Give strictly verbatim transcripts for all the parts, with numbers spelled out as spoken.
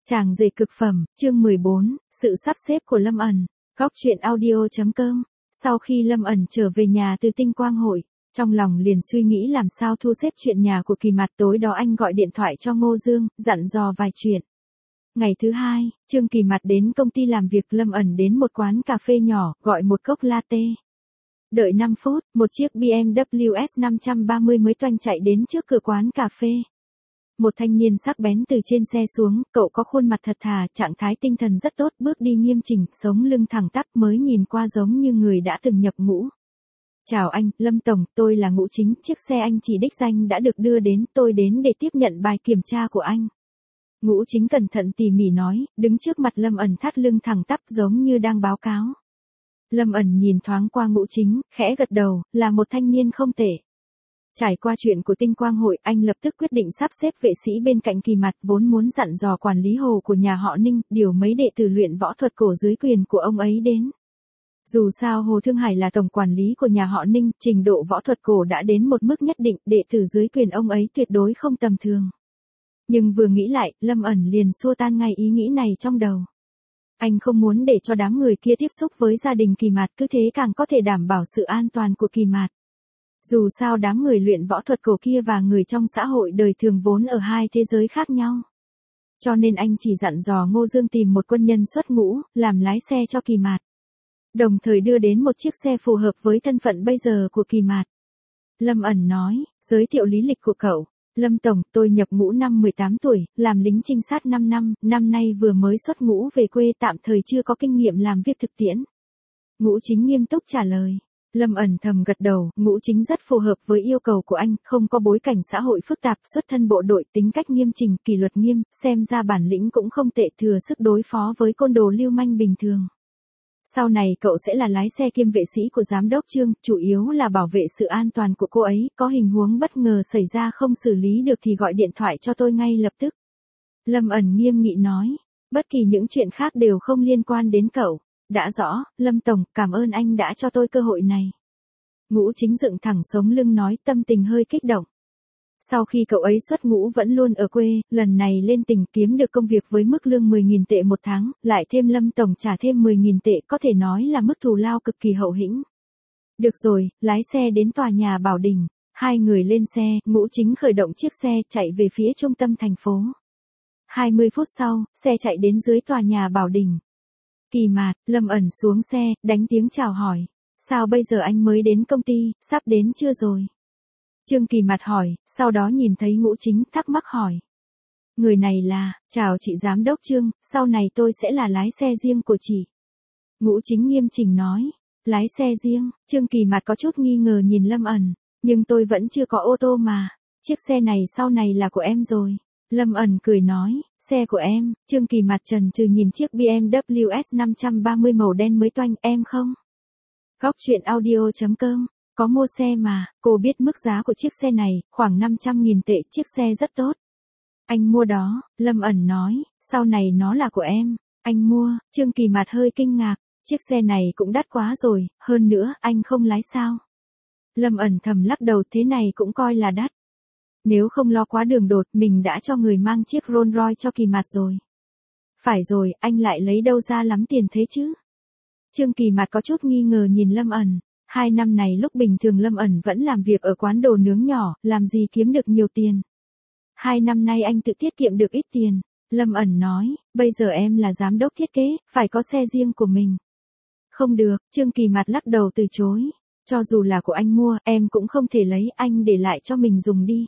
Chàng rể cực phẩm, chương mười bốn, sự sắp xếp của Lâm ẩn. Góc truyện audio chấm com. Sau khi Lâm ẩn trở về nhà từ tinh quang hội, trong lòng liền suy nghĩ làm sao thu xếp chuyện nhà của Kỳ Mạt. Tối đó anh gọi điện thoại cho Ngô Dương, dặn dò vài chuyện. Ngày thứ hai, Trương Kỳ Mạt đến công ty làm việc, Lâm ẩn đến một quán cà phê nhỏ, gọi một cốc latte. Đợi năm phút, một chiếc bê em vê S năm ba mươi mới toanh chạy đến trước cửa quán cà phê. Một thanh niên sắc bén từ trên xe xuống, cậu có khuôn mặt thật thà, trạng thái tinh thần rất tốt, bước đi nghiêm chỉnh, sống lưng thẳng tắp, mới nhìn qua giống như người đã từng nhập ngũ. Chào anh, Lâm Tổng, tôi là Ngũ Chính, chiếc xe anh chỉ đích danh đã được đưa đến, tôi đến để tiếp nhận bài kiểm tra của anh. Ngũ Chính cẩn thận tỉ mỉ nói, đứng trước mặt Lâm ẩn thắt lưng thẳng tắp giống như đang báo cáo. Lâm ẩn nhìn thoáng qua Ngũ Chính, khẽ gật đầu, là một thanh niên không tệ. Trải qua chuyện của tinh quang hội, anh lập tức quyết định sắp xếp vệ sĩ bên cạnh Kỳ Mạt, vốn muốn dặn dò quản lý hồ của nhà họ Ninh, điều mấy đệ tử luyện võ thuật cổ dưới quyền của ông ấy đến. Dù sao Hồ Thương Hải là tổng quản lý của nhà họ Ninh, trình độ võ thuật cổ đã đến một mức nhất định, đệ tử dưới quyền ông ấy tuyệt đối không tầm thường. Nhưng vừa nghĩ lại, Lâm ẩn liền xua tan ngay ý nghĩ này trong đầu. Anh không muốn để cho đám người kia tiếp xúc với gia đình Kỳ Mạt, cứ thế càng có thể đảm bảo sự an toàn của Kỳ Mạt. Dù sao đám người luyện võ thuật cổ kia và người trong xã hội đời thường vốn ở hai thế giới khác nhau. Cho nên anh chỉ dặn dò Ngô Dương tìm một quân nhân xuất ngũ, làm lái xe cho Kỳ Mạt. Đồng thời đưa đến một chiếc xe phù hợp với thân phận bây giờ của Kỳ Mạt. Lâm ẩn nói, giới thiệu lý lịch của cậu. Lâm Tổng, tôi nhập ngũ năm mười tám tuổi, làm lính trinh sát năm năm, năm nay vừa mới xuất ngũ về quê, tạm thời chưa có kinh nghiệm làm việc thực tiễn. Ngũ Chính nghiêm túc trả lời. Lâm ẩn thầm gật đầu, Ngũ Chính rất phù hợp với yêu cầu của anh, không có bối cảnh xã hội phức tạp, xuất thân bộ đội, tính cách nghiêm chỉnh, kỷ luật nghiêm, xem ra bản lĩnh cũng không tệ, thừa sức đối phó với côn đồ lưu manh bình thường. Sau này cậu sẽ là lái xe kiêm vệ sĩ của giám đốc Trương, chủ yếu là bảo vệ sự an toàn của cô ấy, có hình huống bất ngờ xảy ra không xử lý được thì gọi điện thoại cho tôi ngay lập tức. Lâm ẩn nghiêm nghị nói, bất kỳ những chuyện khác đều không liên quan đến cậu. Đã rõ, Lâm Tổng, cảm ơn anh đã cho tôi cơ hội này. Ngũ Chính dựng thẳng sống lưng nói, tâm tình hơi kích động. Sau khi cậu ấy xuất ngũ vẫn luôn ở quê, lần này lên tỉnh kiếm được công việc với mức lương mười nghìn tệ một tháng, lại thêm Lâm Tổng trả thêm mười nghìn tệ, có thể nói là mức thù lao cực kỳ hậu hĩnh. Được rồi, lái xe đến tòa nhà Bảo Đình. Hai người lên xe, Ngũ Chính khởi động chiếc xe chạy về phía trung tâm thành phố. hai mươi phút sau, xe chạy đến dưới tòa nhà Bảo Đình. Kỳ Mạt, Lâm ẩn xuống xe, đánh tiếng chào hỏi. Sao bây giờ anh mới đến công ty, sắp đến chưa rồi? Trương Kỳ Mạt hỏi, sau đó nhìn thấy Ngũ Chính, thắc mắc hỏi. Người này là, chào chị giám đốc Trương, sau này tôi sẽ là lái xe riêng của chị. Ngũ Chính nghiêm chỉnh nói, lái xe riêng, Trương Kỳ Mạt có chút nghi ngờ nhìn Lâm ẩn, nhưng tôi vẫn chưa có ô tô mà, chiếc xe này sau này là của em rồi. Lâm ẩn cười nói, xe của em. Trương Kỳ Mạt trần trừ nhìn chiếc bê em vê S năm ba mươi màu đen mới toanh, em không? Góc truyện audio chấm com, có mua xe mà, cô biết mức giá của chiếc xe này, khoảng năm trăm nghìn tệ, chiếc xe rất tốt. Anh mua đó, Lâm ẩn nói, sau này nó là của em, anh mua. Trương Kỳ Mạt hơi kinh ngạc, chiếc xe này cũng đắt quá rồi, hơn nữa, anh không lái sao? Lâm ẩn thầm lắc đầu, thế này cũng coi là đắt. Nếu không lo quá đường đột, mình đã cho người mang chiếc Rolls Royce cho Kỳ Mạt rồi. Phải rồi, anh lại lấy đâu ra lắm tiền thế chứ? Trương Kỳ Mạt có chút nghi ngờ nhìn Lâm ẩn. Hai năm này lúc bình thường Lâm ẩn vẫn làm việc ở quán đồ nướng nhỏ, làm gì kiếm được nhiều tiền. Hai năm nay anh tự tiết kiệm được ít tiền. Lâm ẩn nói, bây giờ em là giám đốc thiết kế, phải có xe riêng của mình. Không được, Trương Kỳ Mạt lắc đầu từ chối. Cho dù là của anh mua, em cũng không thể lấy, anh để lại cho mình dùng đi.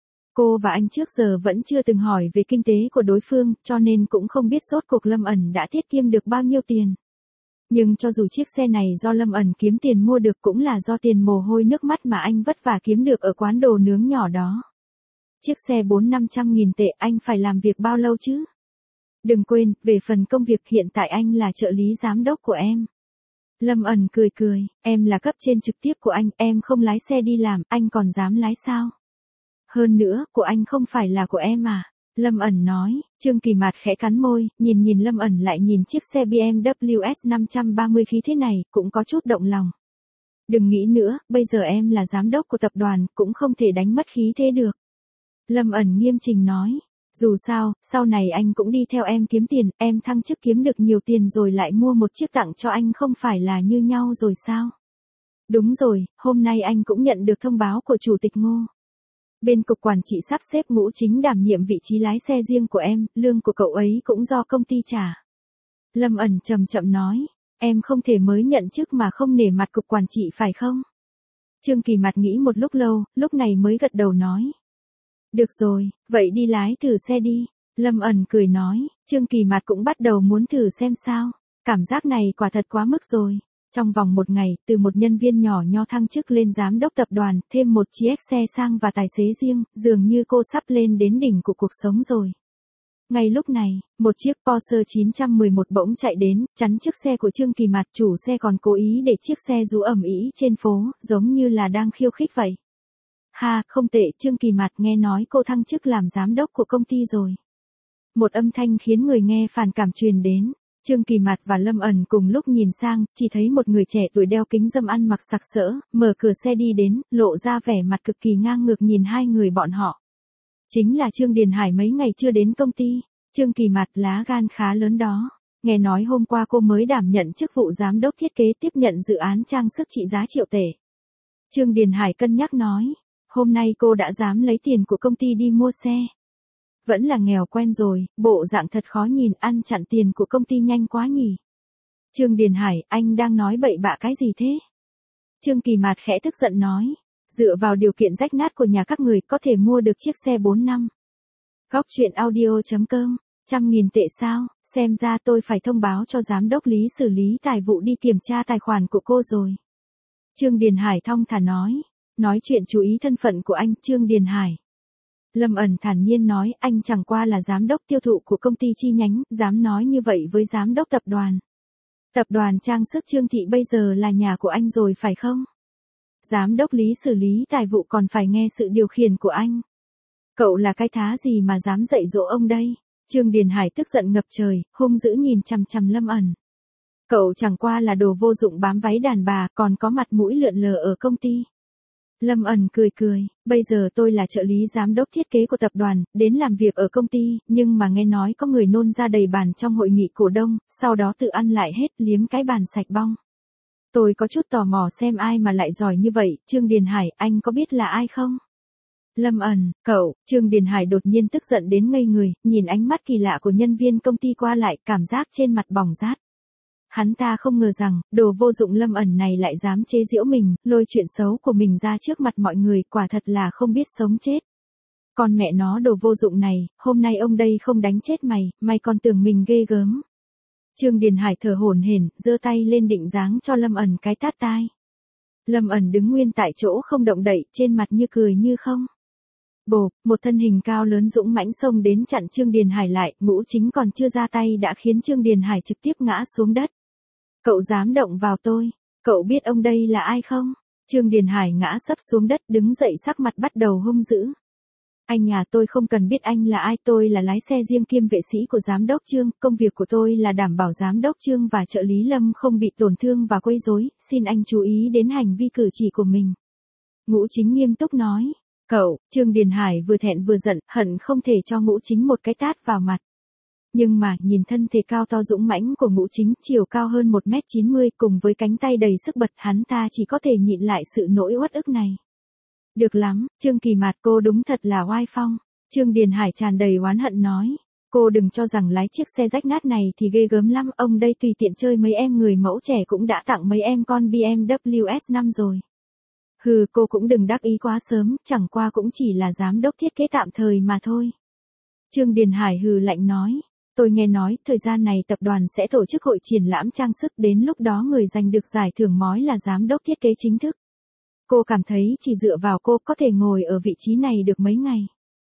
Cô và anh trước giờ vẫn chưa từng hỏi về kinh tế của đối phương, cho nên cũng không biết rốt cuộc Lâm ẩn đã tiết kiệm được bao nhiêu tiền. Nhưng cho dù chiếc xe này do Lâm ẩn kiếm tiền mua được cũng là do tiền mồ hôi nước mắt mà anh vất vả kiếm được ở quán đồ nướng nhỏ đó. Chiếc xe bốn năm trăm nghìn tệ, anh phải làm việc bao lâu chứ? Đừng quên, về phần công việc hiện tại anh là trợ lý giám đốc của em. Lâm ẩn cười cười, em là cấp trên trực tiếp của anh, em không lái xe đi làm, anh còn dám lái sao? Hơn nữa, của anh không phải là của em à? Lâm ẩn nói. Trương Kỳ Mạt khẽ cắn môi, nhìn nhìn Lâm ẩn lại nhìn chiếc xe bê em vê S năm ba mươi khí thế này, cũng có chút động lòng. Đừng nghĩ nữa, bây giờ em là giám đốc của tập đoàn, cũng không thể đánh mất khí thế được. Lâm ẩn nghiêm chỉnh nói. Dù sao, sau này anh cũng đi theo em kiếm tiền, em thăng chức kiếm được nhiều tiền rồi lại mua một chiếc tặng cho anh không phải là như nhau rồi sao? Đúng rồi, hôm nay anh cũng nhận được thông báo của Chủ tịch Ngô. Bên cục quản trị sắp xếp Ngũ Chính đảm nhiệm vị trí lái xe riêng của em, lương của cậu ấy cũng do công ty trả. Lâm ẩn chậm chậm nói, em không thể mới nhận chức mà không nể mặt cục quản trị phải không? Trương Kỳ Mạt nghĩ một lúc lâu, lúc này mới gật đầu nói. Được rồi, vậy đi lái thử xe đi. Lâm ẩn cười nói, Trương Kỳ Mạt cũng bắt đầu muốn thử xem sao. Cảm giác này quả thật quá mức rồi. Trong vòng một ngày, từ một nhân viên nhỏ nho thăng chức lên giám đốc tập đoàn, thêm một chiếc xe sang và tài xế riêng, dường như cô sắp lên đến đỉnh của cuộc sống rồi. Ngay lúc này, một chiếc Porsche chín một một bỗng chạy đến, chắn trước xe của Trương Kỳ Mạt, chủ xe còn cố ý để chiếc xe rú ầm ĩ trên phố, giống như là đang khiêu khích vậy. Ha, không tệ, Trương Kỳ Mạt, nghe nói cô thăng chức làm giám đốc của công ty rồi. Một âm thanh khiến người nghe phản cảm truyền đến. Trương Kỳ Mạt và Lâm ẩn cùng lúc nhìn sang, chỉ thấy một người trẻ tuổi đeo kính râm ăn mặc sặc sỡ, mở cửa xe đi đến, lộ ra vẻ mặt cực kỳ ngang ngược nhìn hai người bọn họ. Chính là Trương Điền Hải mấy ngày chưa đến công ty. Trương Kỳ Mạt lá gan khá lớn đó. Nghe nói hôm qua cô mới đảm nhận chức vụ giám đốc thiết kế tiếp nhận dự án trang sức trị giá triệu tệ. Trương Điền Hải cân nhắc nói, hôm nay cô đã dám lấy tiền của công ty đi mua xe. Vẫn là nghèo quen rồi, bộ dạng thật khó nhìn, ăn chặn tiền của công ty nhanh quá nhỉ. Trương Điền Hải, anh đang nói bậy bạ cái gì thế? Trương Kỳ Mạt khẽ tức giận nói, dựa vào điều kiện rách nát của nhà các người có thể mua được chiếc xe bốn năm. Góc truyện audio chấm com, trăm nghìn tệ sao, xem ra tôi phải thông báo cho giám đốc Lý xử lý tài vụ đi kiểm tra tài khoản của cô rồi. Trương Điền Hải thong thả nói, nói chuyện chú ý thân phận của anh, Trương Điền Hải. Lâm ẩn thản nhiên nói, anh chẳng qua là giám đốc tiêu thụ của công ty chi nhánh, dám nói như vậy với giám đốc tập đoàn. Tập đoàn trang sức Trương Thị bây giờ là nhà của anh rồi phải không? Giám đốc Lý xử lý tài vụ còn phải nghe sự điều khiển của anh. Cậu là cái thá gì mà dám dạy dỗ ông đây? Trương Điền Hải tức giận ngập trời, hung dữ nhìn chằm chằm Lâm ẩn. Cậu chẳng qua là đồ vô dụng bám váy đàn bà, còn có mặt mũi lượn lờ ở công ty. Lâm ẩn cười cười, bây giờ tôi là trợ lý giám đốc thiết kế của tập đoàn, đến làm việc ở công ty, nhưng mà nghe nói có người nôn ra đầy bàn trong hội nghị cổ đông, sau đó tự ăn lại hết, liếm cái bàn sạch bong. Tôi có chút tò mò xem ai mà lại giỏi như vậy, Trương Điền Hải, anh có biết là ai không? Lâm ẩn, cậu, Trương Điền Hải đột nhiên tức giận đến ngây người, nhìn ánh mắt kỳ lạ của nhân viên công ty qua lại, cảm giác trên mặt bỏng rát. Hắn ta không ngờ rằng, đồ vô dụng Lâm ẩn này lại dám chế giễu mình, lôi chuyện xấu của mình ra trước mặt mọi người, quả thật là không biết sống chết. Con mẹ nó đồ vô dụng này, hôm nay ông đây không đánh chết mày, mày còn tưởng mình ghê gớm. Trương Điền Hải thở hổn hển, giơ tay lên định giáng cho Lâm ẩn cái tát tai. Lâm ẩn đứng nguyên tại chỗ không động đậy, trên mặt như cười như không. Bộp, một thân hình cao lớn dũng mãnh xông đến chặn Trương Điền Hải lại, Ngũ Chính còn chưa ra tay đã khiến Trương Điền Hải trực tiếp ngã xuống đất. Cậu dám động vào tôi, cậu biết ông đây là ai không? Trương Điền Hải ngã sấp xuống đất, đứng dậy sắc mặt bắt đầu hung dữ. Anh nhà tôi không cần biết anh là ai, tôi là lái xe riêng kiêm vệ sĩ của giám đốc Trương, công việc của tôi là đảm bảo giám đốc Trương và trợ lý Lâm không bị tổn thương và quấy rối, xin anh chú ý đến hành vi cử chỉ của mình. Ngũ Chính nghiêm túc nói, cậu, Trương Điền Hải vừa thẹn vừa giận, hận không thể cho Ngũ Chính một cái tát vào mặt. Nhưng mà, nhìn thân thể cao to dũng mãnh của Ngũ Chính, chiều cao hơn một mét chín mươi, cùng với cánh tay đầy sức bật, hắn ta chỉ có thể nhịn lại sự nỗi uất ức này. Được lắm, Trương Kỳ Mạt, cô đúng thật là oai phong. Trương Điền Hải tràn đầy oán hận nói, cô đừng cho rằng lái chiếc xe rách nát này thì ghê gớm lắm, ông đây tùy tiện chơi mấy em người mẫu trẻ cũng đã tặng mấy em con bê em vê S năm rồi. Hừ, cô cũng đừng đắc ý quá sớm, chẳng qua cũng chỉ là giám đốc thiết kế tạm thời mà thôi. Trương Điền Hải hừ lạnh nói, tôi nghe nói, thời gian này tập đoàn sẽ tổ chức hội triển lãm trang sức, đến lúc đó người giành được giải thưởng mói là giám đốc thiết kế chính thức. Cô cảm thấy chỉ dựa vào cô có thể ngồi ở vị trí này được mấy ngày.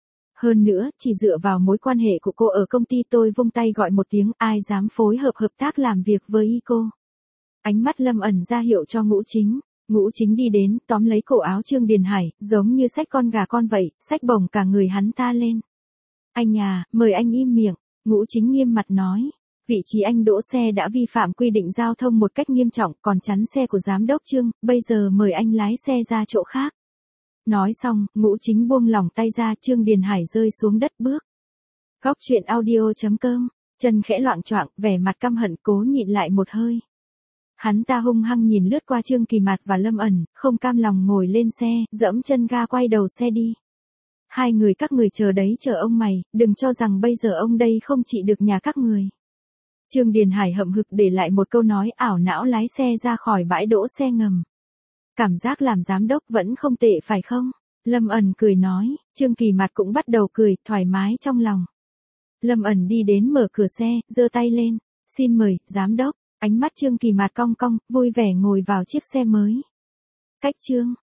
Hơn nữa, chỉ dựa vào mối quan hệ của cô ở công ty tôi vung tay gọi một tiếng, ai dám phối hợp hợp tác làm việc với y cô. Ánh mắt Lâm ẩn ra hiệu cho Ngũ Chính. Ngũ Chính đi đến, tóm lấy cổ áo Trương Điền Hải, giống như xách con gà con vậy, xách bổng cả người hắn ta lên. Anh à, mời anh im miệng. Ngũ Chính nghiêm mặt nói, vị trí anh đỗ xe đã vi phạm quy định giao thông một cách nghiêm trọng, còn chắn xe của giám đốc Trương, bây giờ mời anh lái xe ra chỗ khác. Nói xong, Ngũ Chính buông lỏng tay ra, Trương Điền Hải rơi xuống đất bước. Góc chuyện audio chấm com, chân khẽ loạng choạng, vẻ mặt căm hận cố nhịn lại một hơi. Hắn ta hung hăng nhìn lướt qua Trương Kỳ Mạt và Lâm ẩn, không cam lòng ngồi lên xe, dẫm chân ga quay đầu xe đi. Hai người các người chờ đấy chờ ông mày, đừng cho rằng bây giờ ông đây không trị được nhà các người. Trương Điền Hải hậm hực để lại một câu nói ảo não lái xe ra khỏi bãi đỗ xe ngầm. Cảm giác làm giám đốc vẫn không tệ phải không? Lâm ẩn cười nói, Trương Kỳ Mạt cũng bắt đầu cười, thoải mái trong lòng. Lâm ẩn đi đến mở cửa xe, giơ tay lên, xin mời, giám đốc. Ánh mắt Trương Kỳ Mạt cong cong, vui vẻ ngồi vào chiếc xe mới. Cách Trương